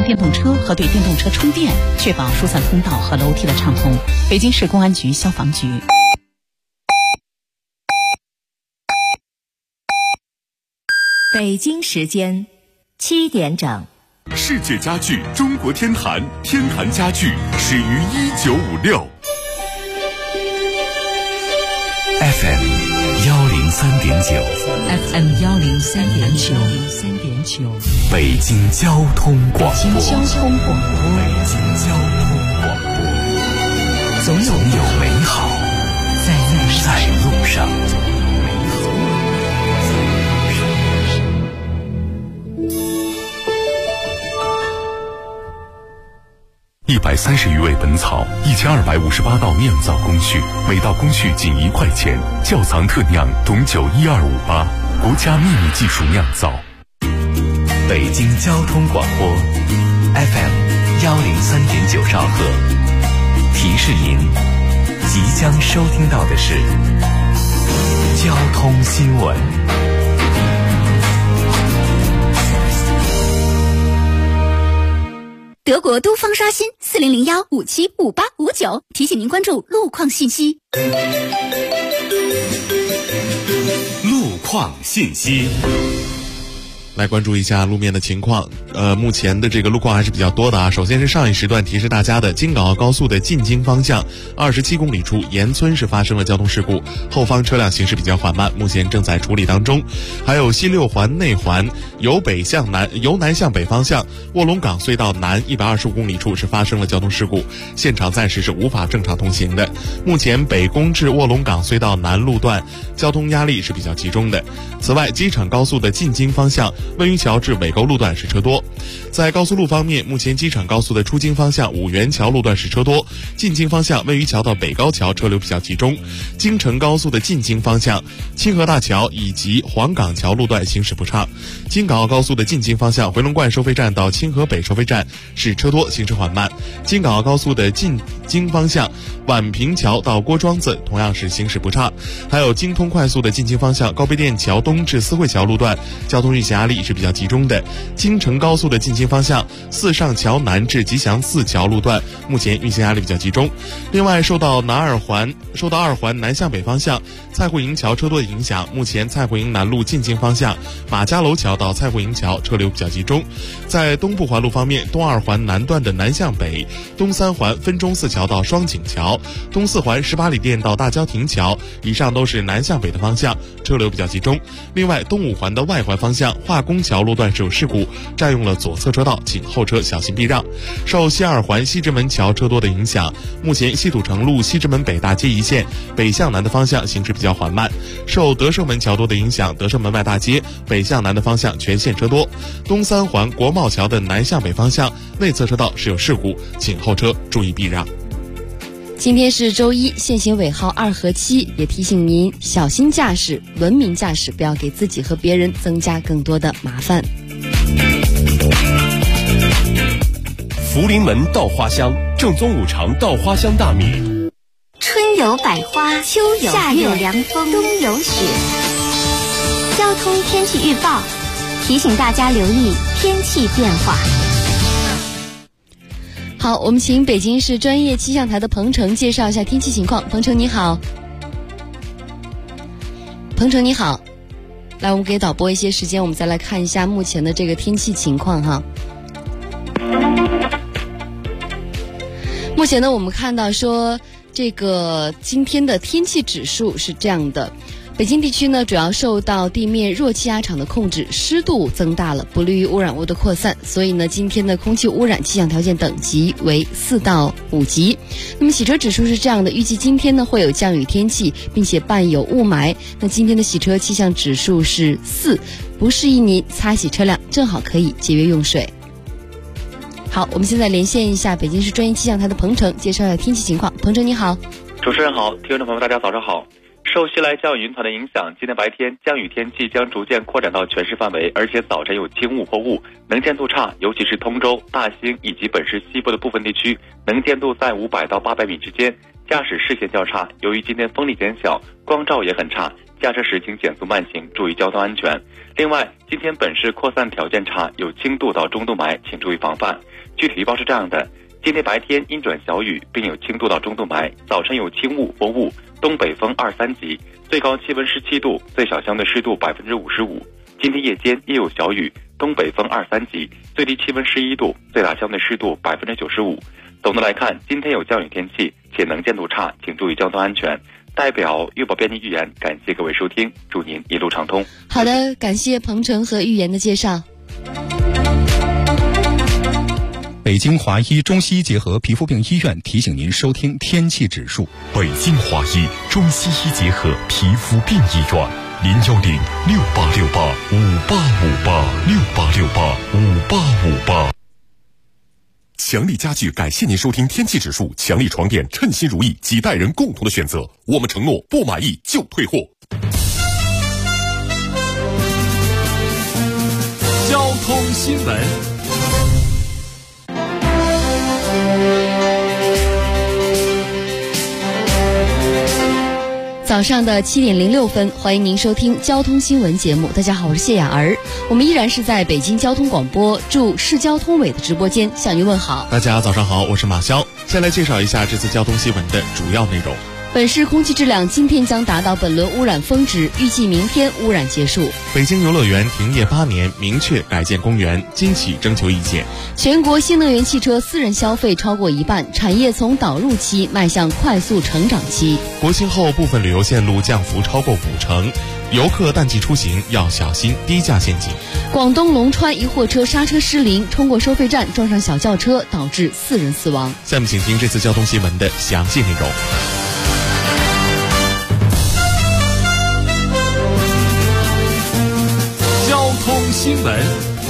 电动车和对电动车充电，确保疏散通道和楼梯的畅通。北京市公安局消防局。 北京时间7点整。 世界家具中国天坛，天坛家具始于1956。 FM 103.9 FM 103.9 北京交通广播。总有美好在路上。130余味本草，1258道酿造工序，每道工序仅1块钱。窖藏特酿董酒12588，国家秘密技术酿造。北京交通广播 FM 103.9兆赫，提示您即将收听到的是交通新闻。 德国都方刷新4001575859，提醒您关注路况信息。 路况信息。 来关注一下路面的情况。目前的这个路况还是比较多的啊。首先是上一时段提示大家的京港澳高速的进京方向27公里处岩村是发生了交通事故，后方车辆行驶比较缓慢，目前正在处理当中。还有西六环内环由南向北方向卧龙岗隧道南125公里处是发生了交通事故，现场暂时是无法正常通行的。目前北宫至卧龙岗隧道南路段交通压力是比较集中的。此外，机场高速的进京方向温榆桥至尾沟路段是车多。在高速路方面，目前机场高速的出京方向五原桥路段是车多，进京方向温榆桥到北高桥车流比较集中。京承高速的进京方向清河大桥以及黄岗桥路段行驶不畅。京港澳高速的进京方向回龙观收费站到清河北收费站是车多，行驶缓慢。京港澳高速的进京方向宛平桥到郭庄子同样是行驶不畅。还有京通快速的进京方向高碑店桥东至思汇桥路段交通运行压力是比较集中的。京承高速的进京方向四上桥南至吉祥寺桥路段目前运行压力比较集中。另外，受到二环南向北方向蔡户营桥车多的影响，目前蔡户营南路进京方向马家楼桥到蔡户营桥车流比较集中。在东部环路方面，东二环南段的南向北，东三环分钟寺桥到双井桥，东四环18里店到大郊亭桥，以上都是南向北的方向，车流比较集中。另外，东五环的外环方向化工桥路段是有事故，占用了左侧车道，请后车小心避让。受西二环西直门桥车多的影响，目前西土城路西直门北大街一线北向南的方向行驶比较缓慢。受德胜门桥多的影响，德胜门外大街北向南的方向全线车多。东三环国贸桥的南向北方向内侧车道是有事故，请后车注意避让。 今天是周一，限行尾号2和7，也提醒您小心驾驶，文明驾驶，不要给自己和别人增加更多的麻烦。 福临门稻花香，正宗五常稻花香大米。 春有百花，秋有夏有凉风，冬有雪。交通天气预报提醒大家留意天气变化。 好，我们请北京市专业气象台的彭程介绍一下天气情况。彭程你好。彭程你好。来，我们给导播一些时间，我们再来看一下目前的这个天气情况哈。目前呢，我们看到说这个今天的天气指数是这样的。北京地区呢，主要受到地面弱气压场的控制，湿度增大了，不利于污染物的扩散，所以呢，今天的空气污染气象条件等级为4到5级。那么洗车指数是这样的，预计今天呢会有降雨天气，并且伴有雾霾。那今天的洗车气象指数是4，不适宜您擦洗车辆，正好可以节约用水。好，我们现在连线一下北京市专业气象台的彭程，介绍一下天气情况。彭程你好。 主持人好，听众朋友大家早上好。受西来降雨云团的影响，今天白天降雨天气将逐渐扩展到全市范围，而且早晨有轻雾或雾，能见度差，尤其是通州、大兴以及本市西部的部分地区，能见度在500到800米之间，驾驶视线较差。由于今天风力减小，光照也很差，驾车时请减速慢行，注意交通安全。另外，今天本市扩散条件差，有轻度到中度霾，请注意防范。 具体预报是这样的：今天白天阴转小雨，并有轻度到中度霾，早晨有轻雾或雾，东北风2、3级，最高气温17度，最小相对湿度55%。今天夜间也有小雨，东北风2、3级，最低气温11度，最大相对湿度95%。总的来看，今天有降雨天气，且能见度差，请注意交通安全。代表预报编辑预言，感谢各位收听，祝您一路畅通。 好的，感谢鹏程和预言的介绍。 北京华医中西医结合皮肤病医院提醒您收听天气指数。 北京华医中西医结合皮肤病医院，0868685858，68685858。强力家具感谢您收听天气指数。强力床垫，称心如意，几代人共同的选择。我们承诺不满意就退货。交通新闻。 早上的7点06分，欢迎您收听交通新闻节目。大家好，我是谢雅儿，我们依然是在北京交通广播驻市交通委的直播间向您问好。 大家早上好，我是马潇。先来介绍一下这次交通新闻的主要内容。 本市空气质量今天将达到本轮污染峰值，预计明天污染结束。 北京游乐园停业8年，明确改建公园，今起征求意见。 全国新能源汽车私人消费超过一半，产业从导入期迈向快速成长期。 国庆后部分旅游线路降幅超过50%，游客淡季出行要小心低价陷阱。 广东龙川一货车刹车失灵，冲过收费站撞上小轿车，导致4人死亡。 下面请听这次交通新闻的详细内容。 交通新闻。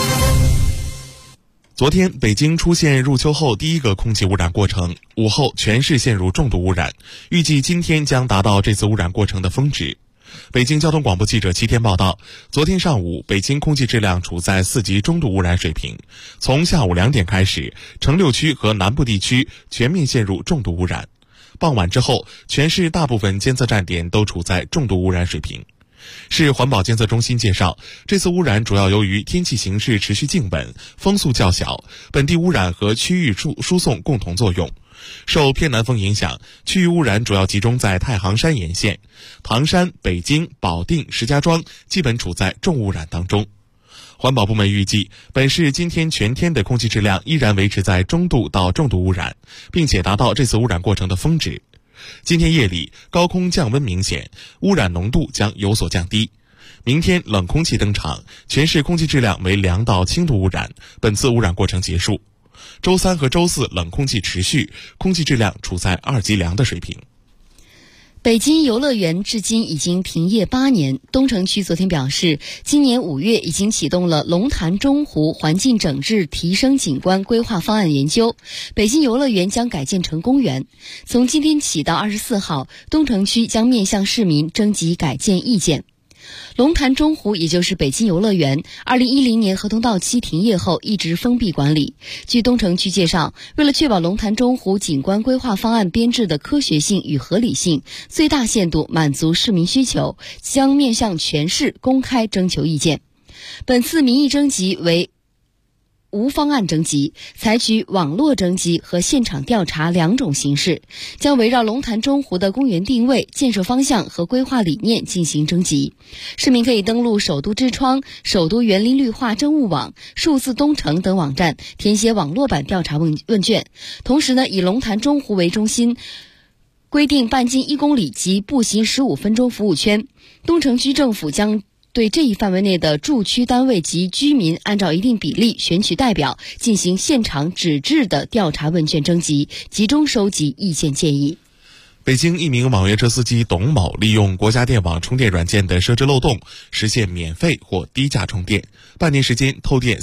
昨天，北京出现入秋后第一个空气污染过程，午后全市陷入重度污染，预计今天将达到这次污染过程的峰值。北京交通广播记者齐天报道，昨天上午，北京空气质量处在4级中度污染水平。从下午2点开始，城6区和南部地区全面陷入重度污染。傍晚之后，全市大部分监测站点都处在重度污染水平。市环保监测中心介绍，这次污染主要由于天气形势持续静稳，风速较小，本地污染和区域输送共同作用。受偏南风影响，区域污染主要集中在太行山沿线，唐山、北京、保定、石家庄基本处在重污染当中。环保部门预计，本市今天全天的空气质量依然维持在中度到重度污染，并且达到这次污染过程的峰值。今天夜里高空降温明显，污染浓度将有所降低。明天冷空气登场，全市空气质量为良到轻度污染，本次污染过程结束。周3和周4冷空气持续，空气质量处在2级良的水平。 北京游乐园至今已经停业8年。东城区昨天表示，今年5月已经启动了龙潭中湖环境整治提升景观规划方案研究，北京游乐园将改建成公园。从今天起到24号，东城区将面向市民征集改建意见。龙潭中湖也就是北京游乐园2010年合同到期停业后一直封闭管理。据东城区介绍，为了确保龙潭中湖景观规划方案编制的科学性与合理性，最大限度满足市民需求，将面向全市公开征求意见。本次民意征集为无方案征集，采取网络征集和现场调查2种形式，将围绕龙潭中湖的公园定位、建设方向和规划理念进行征集。市民可以登录首都之窗、首都园林绿化政务网、数字东城等网站，填写网络版调查问卷。同时呢，以龙潭中湖为中心，规定半径1公里及步行15分钟服务圈。东城区政府将对这一范围内的住区单位及居民按照一定比例选取代表，进行现场纸质的调查问卷征集，集中收集意见建议。 北京一名网约车司机董某利用国家电网充电软件的设置漏洞，实现免费或低价充电，半年时间偷电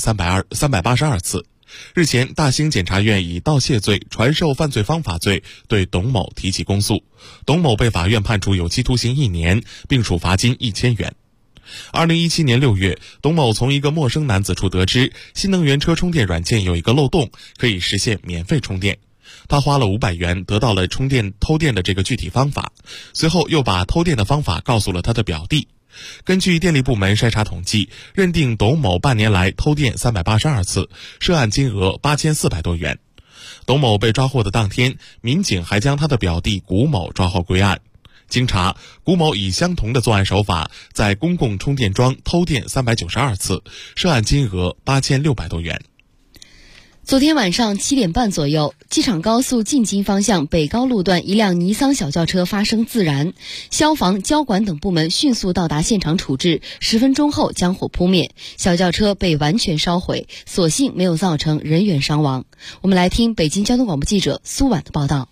382次。日前，大兴检察院以盗窃罪、传授犯罪方法罪对董某提起公诉，董某被法院判处有期徒刑1年，并处罚金1000元。2017年6月，董某从一个陌生男子处得知新能源车充电软件有一个漏洞，可以实现免费充电。他花了500元得到了偷电的这个具体方法，随后又把偷电的方法告诉了他的表弟。 根据电力部门筛查统计，认定董某半年来偷电382次，涉案金额8400多元。董某被抓获的当天，民警还将他的表弟古某抓获归案。经查，古某以相同的作案手法，在公共充电桩偷电392次，涉案金额8600多元。 昨天晚上7点半左右，机场高速进京方向北高路段一辆尼桑小轿车发生自燃，消防、交管等部门迅速到达现场处置，10分钟后将火扑灭，小轿车被完全烧毁，所幸没有造成人员伤亡。我们来听北京交通广播记者苏婉的报道。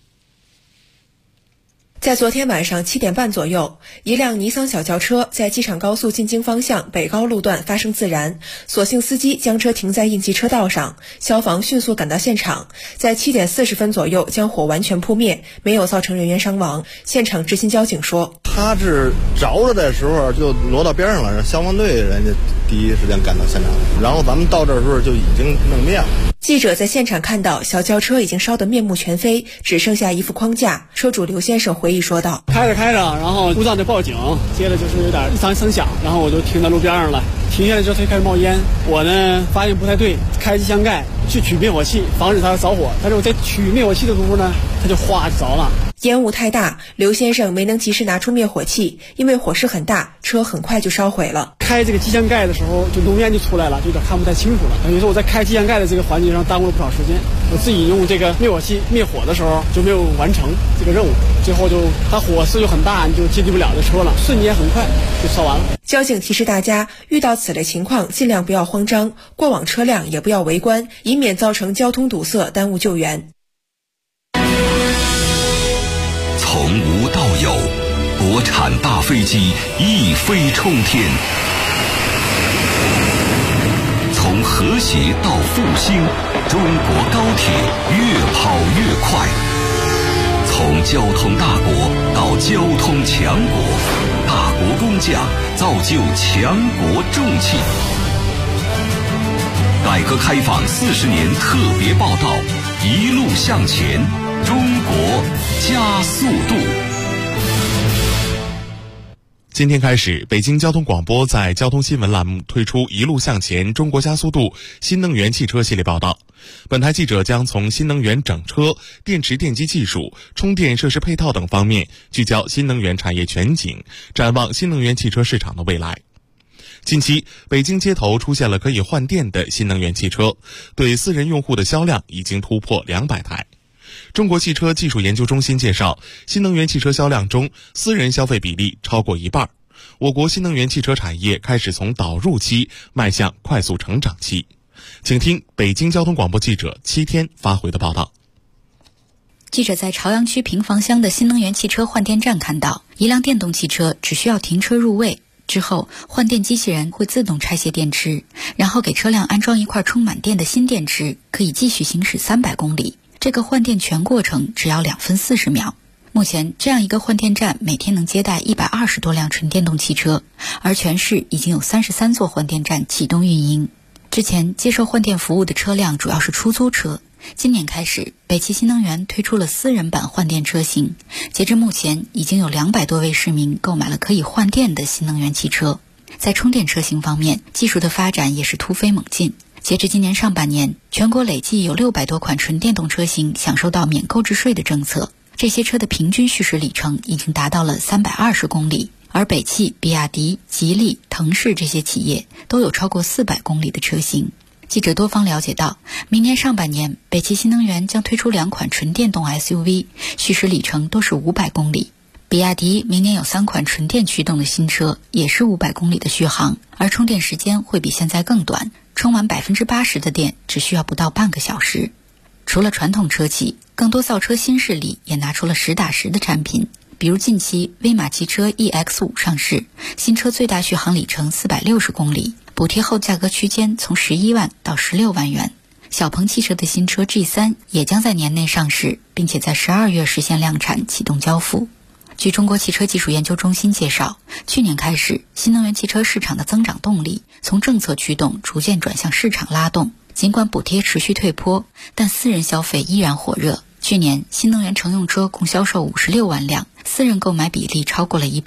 在昨天晚上7点半左右，一辆尼桑小轿车在机场高速进京方向北高路段发生自燃，所幸司机将车停在应急车道上，消防迅速赶到现场，在7点40分左右将火完全扑灭，没有造成人员伤亡。现场执勤交警说， 他是着了的时候就挪到边上了，消防队人家第一时间赶到现场，然后咱们到这儿的时候就已经弄灭了。 记者在现场看到小轿车已经烧得面目全非，只剩下一副框架。车主刘先生回忆说道， 开着，然后故障就报警，接着就是有点异常声响，然后我就停在路边上了，停下来之后它就开始冒烟，我呢发现不太对，开机箱盖去取灭火器，防止它着火，但是我在取灭火器的功夫呢，它就哗就着了。 烟雾太大，刘先生没能及时拿出灭火器，因为火势很大，车很快就烧毁了。 开这个机箱盖的时候，就浓烟就出来了，就有点看不太清楚了。等于说我在开机箱盖的这个环节上耽误了不少时间，我自己用这个灭火器灭火的时候就没有完成这个任务，最后就它火势就很大，你就接近不了这车了，瞬间很快就烧完了。 交警提示大家，遇到此类情况尽量不要慌张，过往车辆也不要围观，以免造成交通堵塞，耽误救援。 从无到有，国产大飞机一飞冲天；从和谐到复兴，中国高铁越跑越快；从交通大国到交通强国，大国工匠造就强国重器。改革开放40年特别报道，一路向前，中国加速度。 今天开始，北京交通广播在交通新闻栏目推出一路向前中国加速度新能源汽车系列报道。本台记者将从新能源整车、电池电机技术、充电设施配套等方面聚焦新能源产业全景，展望新能源汽车市场的未来。近期，北京街头出现了可以换电的新能源汽车，对私人用户的销量已经突破200台。中国汽车技术研究中心介绍，新能源汽车销量中，私人消费比例超过一半。我国新能源汽车产业开始从导入期迈向快速成长期。请听北京交通广播记者7天发回的报道。 记者在朝阳区平房乡的新能源汽车换电站看到，一辆电动汽车只需要停车入位，之后换电机器人会自动拆卸电池，然后给车辆安装一块充满电的新电池，可以继续行驶300公里。这个换电全过程只要2分40秒。目前这样一个换电站每天能接待120多辆纯电动汽车，而全市已经有33座换电站启动运营。之前接受换电服务的车辆主要是出租车，今年开始，北汽新能源推出了私人版换电车型，截至目前已经有200多位市民购买了可以换电的新能源汽车。在充电车型方面，技术的发展也是突飞猛进。截至今年上半年，全国累计有600多款纯电动车型享受到免购置税的政策，这些车的平均续时里程已经达到了320公里，而北汽、比亚迪、吉利、腾势这些企业都有超过400公里的车型。记者多方了解到，明年上半年，北汽新能源将推出2款纯电动 SUV， 续时里程都是500公里。比亚迪明年有3款纯电驱动的新车，也是500公里的续航，而充电时间会比现在更短，充满80%的电只需要不到半个小时。除了传统车企，更多造车新势力也拿出了实打实的产品，比如近期威马汽车 EX5 上市，新车最大续航里程460公里，补贴后价格区间从11万到16万元。小鹏汽车的新车 G3 也将在年内上市，并且在12月实现量产启动交付。据中国汽车技术研究中心介绍，去年开始，新能源汽车市场的增长动力从政策驱动逐渐转向市场拉动。尽管补贴持续退坡，但私人消费依然火热。去年新能源乘用车共销售56万辆，私人购买比例超过了一半。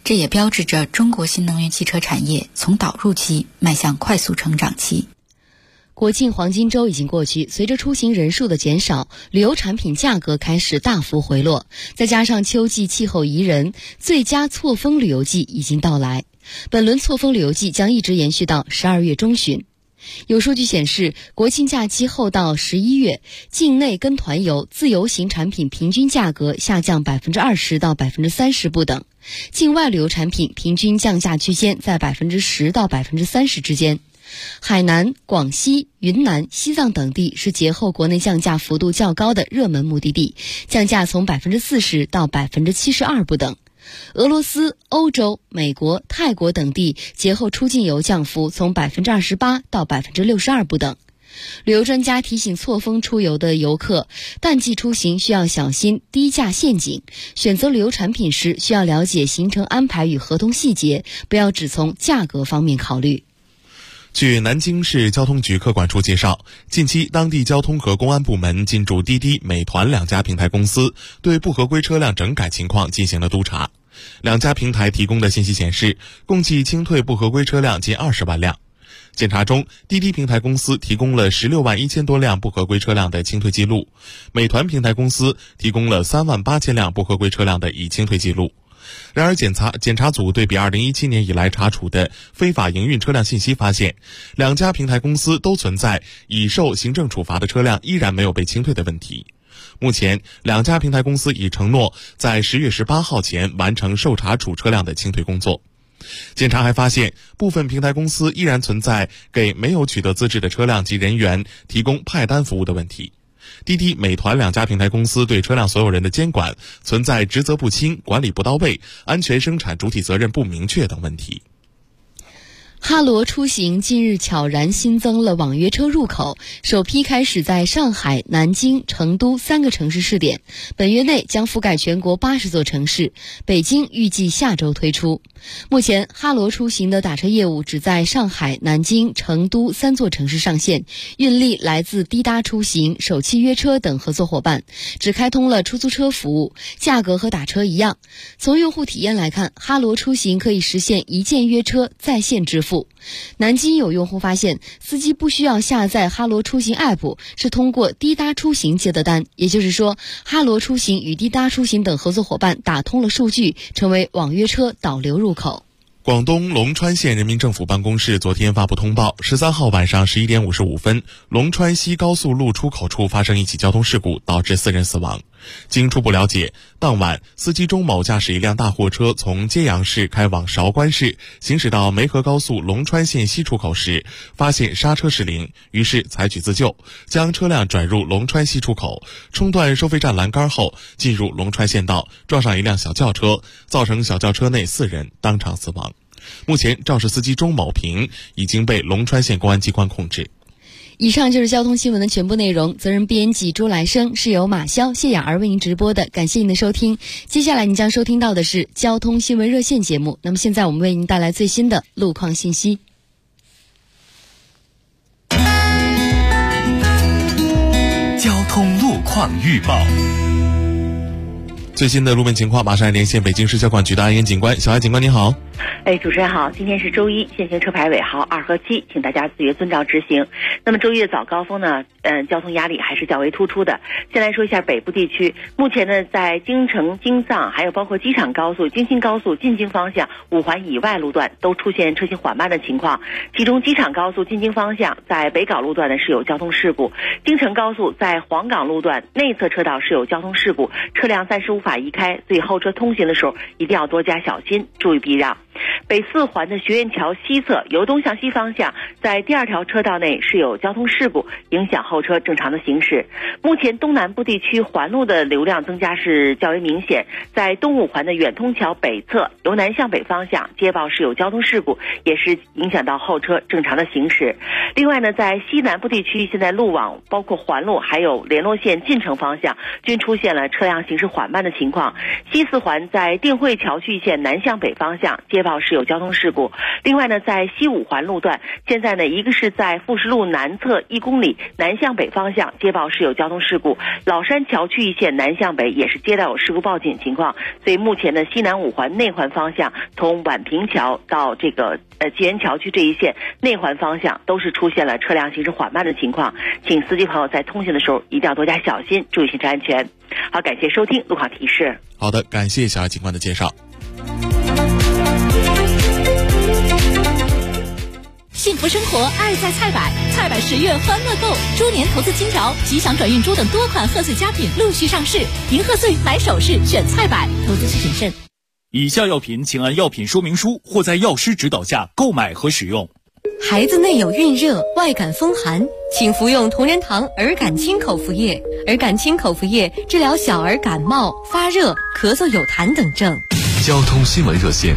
这也标志着中国新能源汽车产业从导入期迈向快速成长期。 国庆黄金周已经过去，随着出行人数的减少，旅游产品价格开始大幅回落，再加上秋季气候宜人，最佳错峰旅游季已经到来。本轮错峰旅游季将一直延续到12月中旬。有数据显示，国庆假期后到11月，境内跟团游、自由行产品平均价格下降20%到30%不等，境外旅游产品平均降价区间在10%到30%之间。海南、广西、云南、西藏等地是节后国内降价幅度较高的热门目的地，降价从40%到72%不等。俄罗斯、欧洲、美国、泰国等地节后出境游降幅从28%到62%不等。旅游专家提醒错峰出游的游客，淡季出行需要小心低价陷阱，选择旅游产品时需要了解行程安排与合同细节，不要只从价格方面考虑。 据南京市交通局客管处介绍，近期当地交通和公安部门进驻滴滴、美团两家平台公司，对不合规车辆整改情况进行了督查。两家平台提供的信息显示，共计清退不合规车辆近20万辆。检查中，滴滴平台公司提供了16万1000多辆不合规车辆的清退记录，美团平台公司提供了3万8千辆不合规车辆的已清退记录。然而检查组对比2017年以来查处的非法营运车辆信息发现，两家平台公司都存在已受行政处罚的车辆依然没有被清退的问题。目前，两家平台公司已承诺在10月18号前完成受查处车辆的清退工作。检查还发现，部分平台公司依然存在给没有取得资质的车辆及人员提供派单服务的问题。滴滴、美团两家平台公司对车辆所有人的监管存在职责不清、管理不到位、安全生产主体责任不明确等问题。 哈罗出行近日悄然新增了网约车入口，首批开始在上海、南京、成都3个城市试点，本月内将覆盖全国80座城市，北京预计下周推出。目前哈罗出行的打车业务只在上海、南京、成都3座城市上线，运力来自滴答出行、首汽约车等合作伙伴，只开通了出租车服务，价格和打车一样。从用户体验来看，哈罗出行可以实现一键约车在线支付。南京有用户发现，司机不需要下载哈罗出行 App， 是通过滴答出行接的单，也就是说，哈罗出行与滴答出行等合作伙伴打通了数据，成为网约车导流入口。 广东龙川县人民政府办公室昨天发布通报，13号晚上11点55分，龙川西高速路出口处发生一起交通事故，导致4人死亡。经初步了解，当晚司机钟某驾驶一辆大货车从揭阳市开往韶关市，行驶到梅河高速龙川县西出口时，发现刹车失灵，于是采取自救，将车辆转入龙川西出口，冲断收费站栏杆后进入龙川县道，撞上一辆小轿车，造成小轿车内4人当场死亡。目前肇事司机钟某平已经被龙川县公安机关控制。 以上就是交通新闻的全部内容，责任编辑朱来生，是由马潇、谢雅儿为您直播的，感谢您的收听。接下来您将收听到的是交通新闻热线节目，那么现在我们为您带来最新的路况信息。 交通路况预报。 最新的路面情况，马上来连线北京市交管局的安岩警官。小艾警官，你好。 主持人好，今天是周一，限行车牌尾号2和7，请大家自觉遵照执行。那么周一的早高峰呢，交通压力还是较为突出的。先来说一下北部地区，目前呢，在京承、京藏，还有包括机场高速、京新高速进京方向5环以外路段都出现车行缓慢的情况。其中机场高速进京方向在北港路段呢是有交通事故，京承高速在黄岗路段内侧车道是有交通事故，车辆暂时无法移开，所以后车通行的时候一定要多加小心，注意避让。北4环的学院桥西侧由东向西方向，在第2条车道内是有交通事故，影响后车正常的行驶。目前东南部地区环路的流量增加是较为明显，在东5环的远通桥北侧由南向北方向接报是有交通事故，也是影响到后车正常的行驶。另外呢，在西南部地区，现在路网包括环路还有联络线进城方向均出现了车辆行驶缓慢的情况。西四环在定慧桥区一线南向北方向接报是有交通事故。另外呢，在西五环路段，现在呢一个是在富士路南侧1公里南向北方向接报是有交通事故，老山桥区一线南向北也是接到有事故报警情况。所以目前呢，西南五环内环方向从宛平桥到这个吉源桥区这一线内环方向都是出现了车辆行驶缓慢的情况，请司机朋友在通行的时候一定要多加小心，注意行车安全。好，感谢收听路况提示。 好的，感谢小艾警官的介绍。 幸福生活，爱在菜百，菜百10月欢乐购，猪年投资金条、吉祥转运猪等多款贺岁佳品陆续上市，迎贺岁买首饰选菜百，投资需谨慎。 以下药品请按药品说明书或在药师指导下购买和使用。 孩子内有孕热、外感风寒，请服用同仁堂儿感清口服液。儿感清口服液治疗小儿感冒、发热、咳嗽有痰等症。 交通新闻热线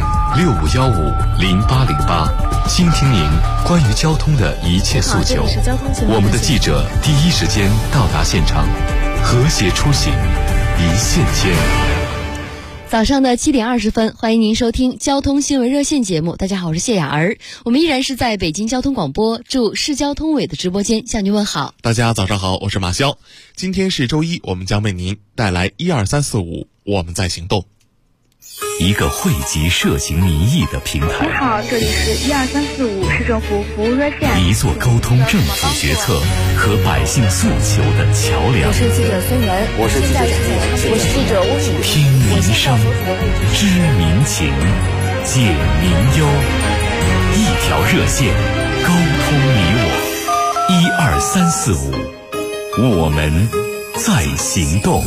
65150808，倾听您关于交通的一切诉求。我们的记者第一时间到达现场，和谐出行，一线牵。 早上的7点20分，欢迎您收听交通新闻热线节目。大家好，我是谢雅儿，我们依然是在北京交通广播驻市交通委的直播间向您问好。 大家早上好，我是马潇。今天是周一，我们将为您带来12345，我们在行动。 一个汇集涉情民意的平台。 你好，这里是12345市政府服务热线。 一座沟通政府决策和百姓诉求的桥梁。 我是记者孙文， 我是记者我是记者翁宇。 听民声，知民情，解民忧，一条热线，沟通你我。12345，我们在行动。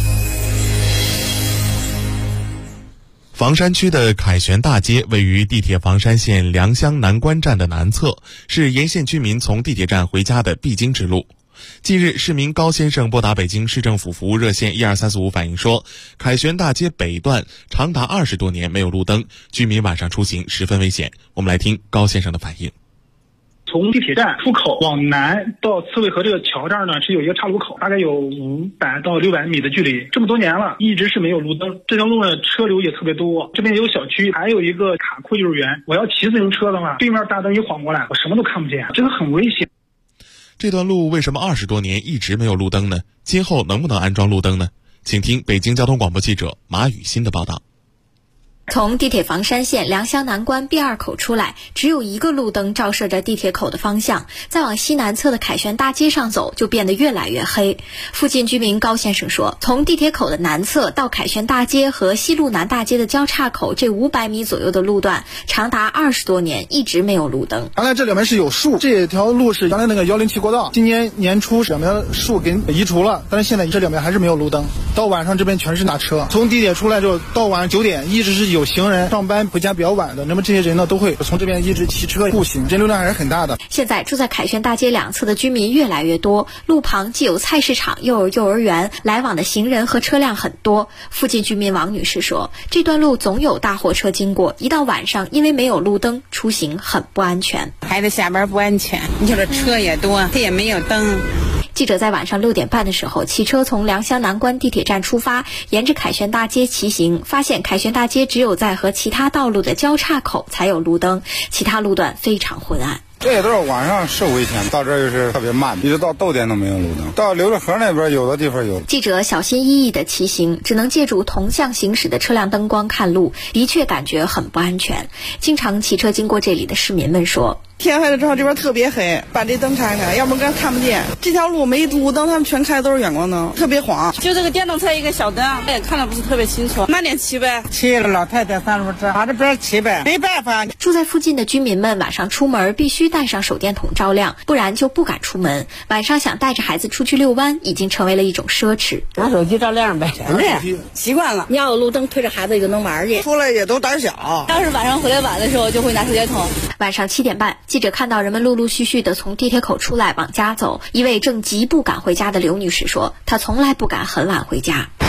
房山区的凯旋大街位于地铁房山线良乡南关站的南侧，是沿线居民从地铁站回家的必经之路。近日，市民高先生拨打北京市政府服务热线12345反映说，凯旋大街北段长达20多年没有路灯，居民晚上出行十分危险。我们来听高先生的反应。 从地铁站出口往南到刺猬河这个桥这儿呢，是有一个岔路口，大概有500到600米的距离。这么多年了，一直是没有路灯。这条路呢，车流也特别多。这边有小区，还有一个卡库幼儿园。我要骑自行车的话，对面大灯一晃过来，我什么都看不见，这个很危险。 这段路为什么20多年一直没有路灯呢？今后能不能安装路灯呢？请听北京交通广播记者马雨欣的报道。 从地铁房山线良乡南关 B2 口出来，只有一个路灯照射着地铁口的方向，再往西南侧的凯旋大街上走，就变得越来越黑。附近居民高先生说，从地铁口的南侧到凯旋大街和西路南大街的交叉口这500米左右的路段，长达20多年一直没有路灯。 原来这两边是有树，这条路是原来那个107国道，今年年初两边树给移除了，但是现在这两边还是没有路灯。到晚上这边全是大车，从地铁出来之后到晚上9点，一直是有行人上班回家比较晚的，那么这些人呢都会从这边一直骑车步行，人流量还是很大的。 现在住在凯旋大街两侧的居民越来越多，路旁既有菜市场又有幼儿园，来往的行人和车辆很多。附近居民王女士说，这段路总有大货车经过，一到晚上因为没有路灯，出行很不安全。 孩子下班不安全，你说这车也多，它也没有灯。 记者在晚上6点半的时候骑车从良乡南关地铁站出发，沿着凯旋大街骑行，发现凯旋大街只有在和其他道路的交叉口才有路灯，其他路段非常昏暗。 这些都是晚上是危险，到这儿就是特别慢，一直到豆点都没有路灯。到刘家河那边有的地方有。 记者小心翼翼地骑行，只能借助同向行驶的车辆灯光看路，的确感觉很不安全。经常骑车经过这里的市民们说， 天黑了之后这边特别黑，把这灯开开，要不然看不见。这条路没路灯，他们全开的都是远光灯，特别晃。就这个电动车一个小灯，也看得不是特别清楚。慢点骑呗，骑了老太太3轮车，往这边骑呗，没办法。 住在附近的居民们晚上出门必须带上手电筒照亮，不然就不敢出门。晚上想带着孩子出去遛弯，已经成为了一种奢侈。 拿手机照亮呗，习惯了。你要有路灯，推着孩子也就能玩去。出来也都胆小。 要是晚上回来晚的时候，就会拿手电筒。 晚上7点半，记者看到人们陆陆续续地从地铁口出来往家走。一位正急步赶回家的刘女士说，她从来不敢很晚回家。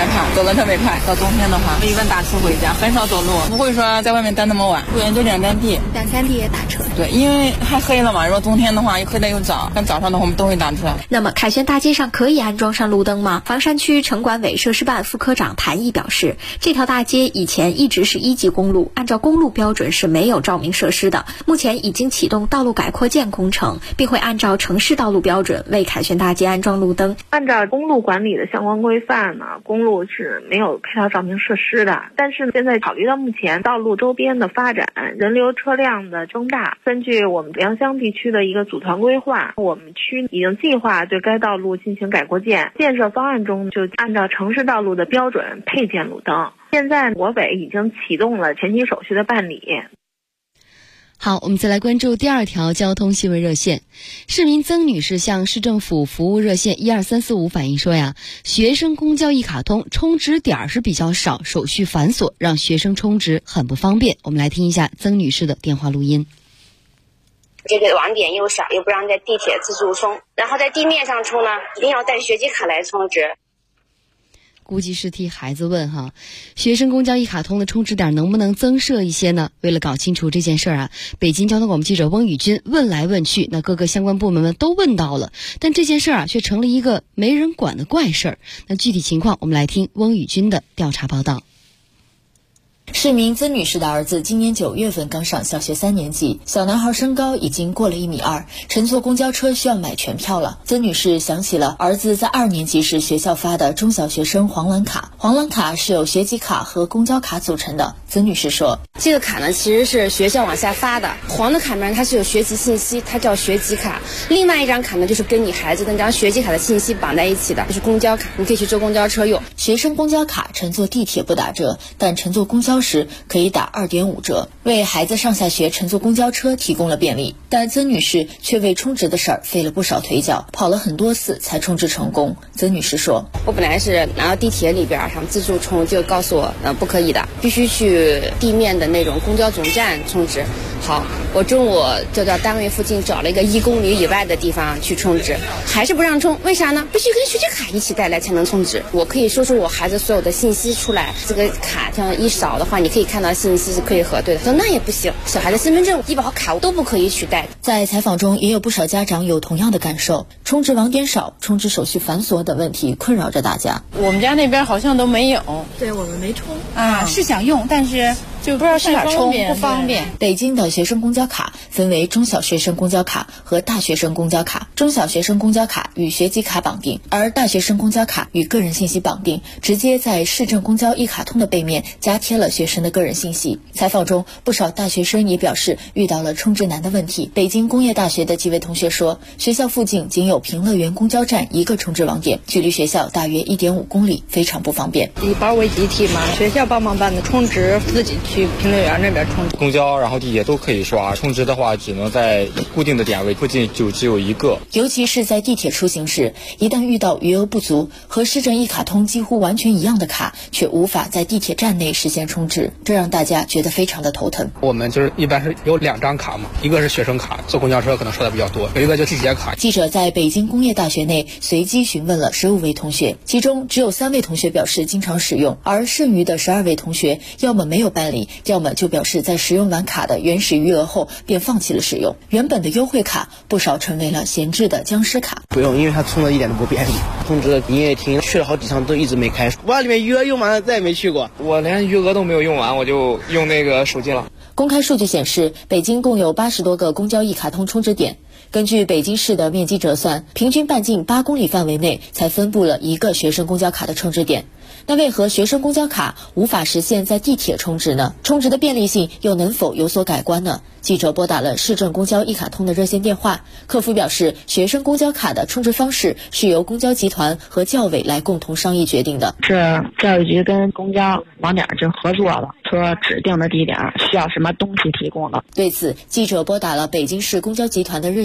害怕，走得特别快。到冬天的话，我一般打车回家，很少走路，不会说在外面待那么晚。对，就2站地 ，2、3地也打车。 对，因为还黑了嘛，如果冬天的话，又黑的又早，但早上的话我们都会打车。 那么凯旋大街上可以安装上路灯吗？房山区城管委设施办副科长谭毅表示，这条大街以前一直是1级公路，按照公路标准是没有照明设施的。目前已经启动道路改扩建工程，并会按照城市道路标准为凯旋大街安装路灯。 按照公路管理的相关规范呢，公路是没有配套照明设施的。但是现在考虑到目前道路周边的发展，人流车辆的增大，根据我们良乡地区的一个组团规划，我们区已经计划对该道路进行改扩建，建设方案中就按照城市道路的标准配建路灯。现在国委已经启动了前期手续的办理。 好，我们再来关注第2条交通新闻热线。市民曾女士向市政府服务热线12345反映说呀，学生公交一卡通充值点是比较少，手续繁琐，让学生充值很不方便。我们来听一下曾女士的电话录音。 这个网点又少，又不让在地铁自助充，然后在地面上充呢，一定要带学籍卡来充值。 估计是替孩子问哈，学生公交一卡通的充值点能不能增设一些呢？为了搞清楚这件事儿啊，北京交通广播记者翁宇军问来问去，那各个相关部门们都问到了，但这件事儿啊却成了一个没人管的怪事儿。那具体情况，我们来听翁宇军的调查报道。 市民曾女士的儿子今年9月份刚上小学3年级，小男孩身高已经过了1.2米，乘坐公交车需要买全票了。曾女士想起了儿子在2年级时学校发的中小学生黄蓝卡，黄蓝卡是由学籍卡和公交卡组成的。曾女士说， 这个卡呢其实是学校往下发的，黄的卡面它是有学籍信息，它叫学籍卡。另外一张卡呢就是跟你孩子的那张学籍卡的信息绑在一起的，就是公交卡，你可以去坐公交车用。 学生公交卡乘坐地铁不打折，但乘坐公交时可以打2.5折，为孩子上下学乘坐公交车提供了便利。但曾女士却为充值的事儿费了不少腿脚，跑了很多次才充值成功。曾女士说， 我本来是拿到地铁里边想自助充，就告诉我不可以的，必须去地面的那种公交总站充值。好，我中午就到单位附近找了一个1公里以外的地方去充值，还是不让充，为啥呢？必须跟学籍卡一起带来才能充值。我可以说出我孩子所有的信息出来，这个卡这样一扫的话，你可以看到信息是可以核对的。说那也不行，小孩的身份证、医保卡都不可以取代。 在采访中，也有不少家长有同样的感受，充值网点少、充值手续繁琐等问题困扰着大家。 我们家那边好像都没有， 对我们没充是想用，但是就不知道是哪充，不方便。 北京的学生公交卡分为中小学生公交卡和大学生公交卡，中小学生公交卡与学籍卡绑定，而大学生公交卡与个人信息绑定，直接在市政公交一卡通的背面加贴了学生的个人信息。采访中，不少大学生也表示遇到了充值难的问题。北京工业大学的几位同学说，学校附近仅有平乐园公交站一个充值网点，距离学校大约1.5公里，非常不方便。 以包为集体嘛，学校帮忙办的充值，自己去平乐园那边充值。 公交然后地铁都可以刷，充值的话只能在固定的点位附近就只有一个。 尤其是在地铁出行时，一旦遇到余额不足和市政一卡通几乎完全一样的卡，却无法在地铁站内实现充值，这让大家觉得非常的头疼。 我们就是一般是有2张卡嘛，一个是学生卡，坐公交车可能刷的比较多，有一个就地铁卡。 记者在北京工业大学内随机询问了15位同学，其中只有3位同学表示经常使用，而剩余的12位同学要么没有办理，要么就表示在使用完卡的原始余额后便放弃了使用。原本的优惠卡不少成为了闲置的僵尸卡。 不用，因为它充的一点都不便利。充值的营业厅去了好几趟都一直没开，我把里面余额用完了再也没去过。 我连余额都没有用完，我就用那个手机了。 公开数据显示，北京共有80多个公交一卡通充值点。根据北京市的面积折算，平均半径8公里范围内才分布了一个学生公交卡的充值点。那为何学生公交卡无法实现在地铁充值呢？充值的便利性又能否有所改观呢？记者拨打了市政公交一卡通的热线电话，客服表示，学生公交卡的充值方式是由公交集团和教委来共同商议决定的。 是教育局跟公交网点就合作了，说指定的地点需要什么东西提供的。 对此，记者拨打了北京市公交集团的热